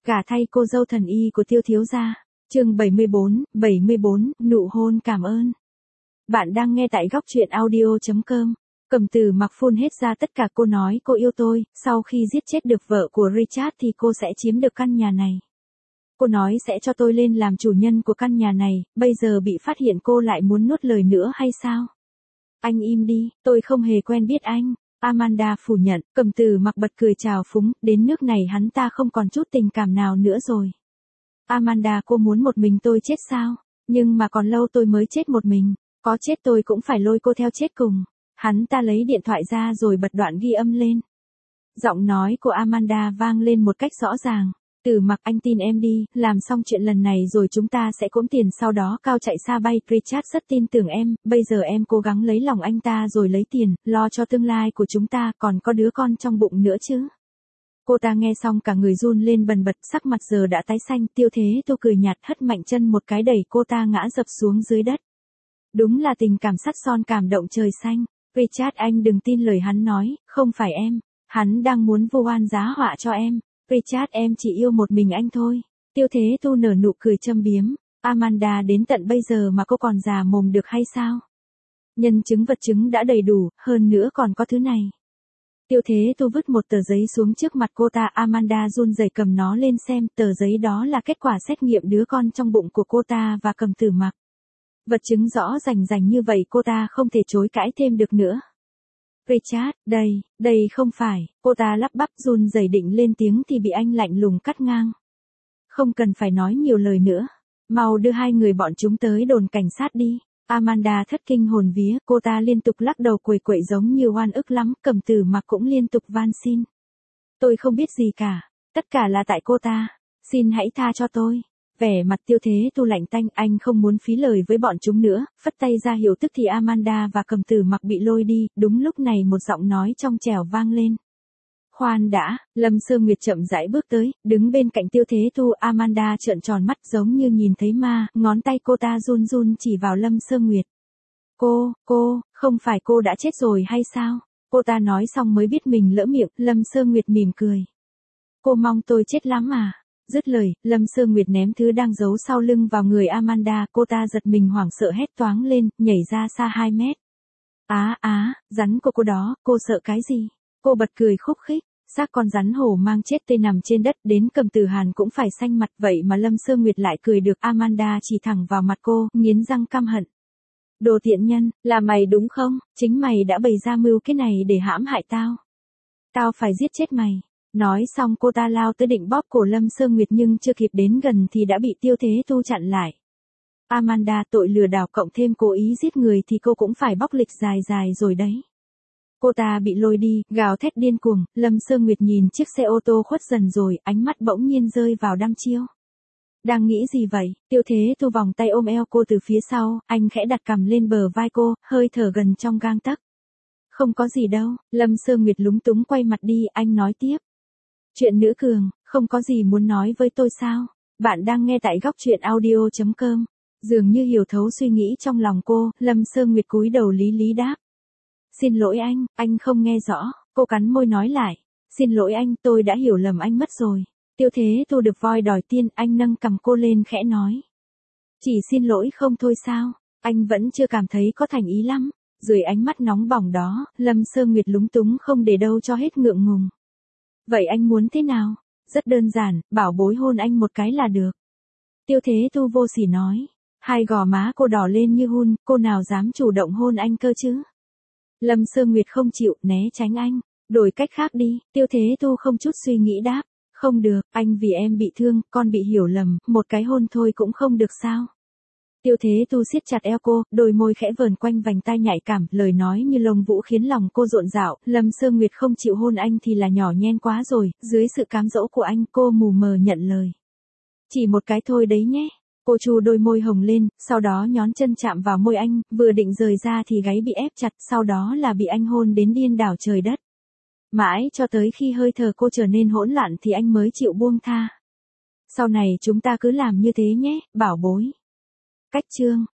Gả thay cô dâu thần y của Tiêu thiếu gia. Chương 74, nụ hôn cảm ơn. Bạn đang nghe tại góc truyện audio.com. Cẩm Tử Mặc phun hết ra tất cả, cô nói cô yêu tôi, sau khi giết chết được vợ của Richard thì cô sẽ chiếm được căn nhà này. Cô nói sẽ cho tôi lên làm chủ nhân của căn nhà này, bây giờ bị phát hiện cô lại muốn nuốt lời nữa hay sao? Anh im đi, tôi không hề quen biết anh. Amanda phủ nhận. Cẩm Tử Mặc bật cười trào phúng, đến nước này hắn ta không còn chút tình cảm nào nữa rồi. Amanda, cô muốn một mình tôi chết sao? Nhưng mà còn lâu tôi mới chết một mình, có chết tôi cũng phải lôi cô theo chết cùng. Hắn ta lấy điện thoại ra rồi bật đoạn ghi âm lên. Giọng nói của Amanda vang lên một cách rõ ràng. Tử Mặc, anh tin em đi, làm xong chuyện lần này rồi chúng ta sẽ cỗm tiền sau đó cao chạy xa bay. Richard rất tin tưởng em, bây giờ em cố gắng lấy lòng anh ta rồi lấy tiền, lo cho tương lai của chúng ta, còn có đứa con trong bụng nữa chứ. Cô ta nghe xong cả người run lên bần bật, sắc mặt giờ đã tái xanh. Tiêu Thế Tô cười nhạt hất mạnh chân một cái đẩy cô ta ngã dập xuống dưới đất. Đúng là tình cảm sắt son cảm động trời xanh. Richard, anh đừng tin lời hắn nói, không phải em. Hắn đang muốn vu oan giá họa cho em. Richard, em chỉ yêu một mình anh thôi. Tiêu Thế Tu nở nụ cười châm biếm. Amanda, đến tận bây giờ mà cô còn già mồm được hay sao? Nhân chứng vật chứng đã đầy đủ, hơn nữa còn có thứ này. Tiêu Thế Tu vứt một tờ giấy xuống trước mặt cô ta. Amanda run rẩy cầm nó lên xem, tờ giấy đó là kết quả xét nghiệm đứa con trong bụng của cô ta và Cẩm Tử Mặc. Vật chứng rõ rành như vậy, cô ta không thể chối cãi thêm được nữa. Richard, đây không phải, cô ta lắp bắp run rẩy định lên tiếng thì bị anh lạnh lùng cắt ngang. Không cần phải nói nhiều lời nữa, mau đưa hai người bọn chúng tới đồn cảnh sát đi. Amanda thất kinh hồn vía, cô ta liên tục lắc đầu quẩy quậy giống như oan ức lắm. Cẩm Tử Mặc cũng liên tục van xin. Tôi không biết gì cả, tất cả là tại cô ta, xin hãy tha cho tôi. Vẻ mặt Tiêu Thế Tu lạnh tanh, anh không muốn phí lời với bọn chúng nữa, phất tay ra hiệu tức thì Amanda và Cẩm Tử Mặc bị lôi đi. Đúng lúc này một giọng nói trong trẻo vang lên. Khoan đã, Lâm Sơ Nguyệt chậm rãi bước tới, đứng bên cạnh Tiêu Thế Tu. Amanda trợn tròn mắt giống như nhìn thấy ma, ngón tay cô ta run run chỉ vào Lâm Sơ Nguyệt. Cô, không phải cô đã chết rồi hay sao? Cô ta nói xong mới biết mình lỡ miệng. Lâm Sơ Nguyệt mỉm cười. Cô mong tôi chết lắm à? Dứt lời, Lâm Sơ Nguyệt ném thứ đang giấu sau lưng vào người Amanda. Cô ta giật mình hoảng sợ hét toáng lên, nhảy ra xa 2 mét. Rắn của cô đó, cô sợ cái gì? Cô bật cười khúc khích. Xác con rắn hổ mang chết tươi nằm trên đất, đến Cẩm Tử Hàn cũng phải xanh mặt, vậy mà Lâm Sơ Nguyệt lại cười được. Amanda chỉ thẳng vào mặt cô, nghiến răng căm hận. Đồ tiện nhân, là mày đúng không? Chính mày đã bày ra mưu cái này để hãm hại tao. Tao phải giết chết mày. Nói xong cô ta lao tới định bóp cổ Lâm Sơ Nguyệt nhưng chưa kịp đến gần thì đã bị Tiêu Thế Tu chặn lại. Amanda, tội lừa đảo cộng thêm cố ý giết người thì cô cũng phải bóc lịch dài rồi đấy. Cô ta bị lôi đi, gào thét điên cuồng. Lâm Sơ Nguyệt nhìn chiếc xe ô tô khuất dần rồi, ánh mắt bỗng nhiên rơi vào đăm chiêu. Đang nghĩ gì vậy? Tiêu Thế Tu vòng tay ôm eo cô từ phía sau, anh khẽ đặt cằm lên bờ vai cô, hơi thở gần trong gang tấc. Không có gì đâu. Lâm Sơ Nguyệt lúng túng quay mặt đi, anh nói tiếp. Chuyện nữ cường, không có gì muốn nói với tôi sao? Bạn đang nghe tại góc truyện audio.com. Dường như hiểu thấu suy nghĩ trong lòng cô, Lâm Sơ Nguyệt cúi đầu lý đáp. Xin lỗi anh không nghe rõ. Cô cắn môi nói lại. Xin lỗi anh, tôi đã hiểu lầm anh mất rồi. Tiêu Thế Tu được voi đòi tiên, anh nâng cằm cô lên khẽ nói. Chỉ xin lỗi không thôi sao? Anh vẫn chưa cảm thấy có thành ý lắm. Dưới ánh mắt nóng bỏng đó, Lâm Sơ Nguyệt lúng túng không để đâu cho hết ngượng ngùng. Vậy anh muốn thế nào? Rất đơn giản, bảo bối hôn anh một cái là được. Tiêu Thế Tu vô sỉ nói. Hai gò má cô đỏ lên như hun, cô nào dám chủ động hôn anh cơ chứ? Lâm Sơ Nguyệt không chịu, né tránh anh. Đổi cách khác đi. Tiêu Thế Tu không chút suy nghĩ đáp. Không được, anh vì em bị thương, con bị hiểu lầm, một cái hôn thôi cũng không được sao? Tiêu Thế Tu siết chặt eo cô, đôi môi khẽ vờn quanh vành tai nhạy cảm, lời nói như lông vũ khiến lòng cô rộn rạo. Lâm Sơ Nguyệt không chịu hôn anh thì là nhỏ nhen quá rồi, dưới sự cám dỗ của anh cô mù mờ nhận lời. Chỉ một cái thôi đấy nhé. Cô chu đôi môi hồng lên, sau đó nhón chân chạm vào môi anh, vừa định rời ra thì gáy bị ép chặt, sau đó là bị anh hôn đến điên đảo trời đất. Mãi cho tới khi hơi thở cô trở nên hỗn loạn thì anh mới chịu buông tha. Sau này chúng ta cứ làm như thế nhé, bảo bối. Cách chương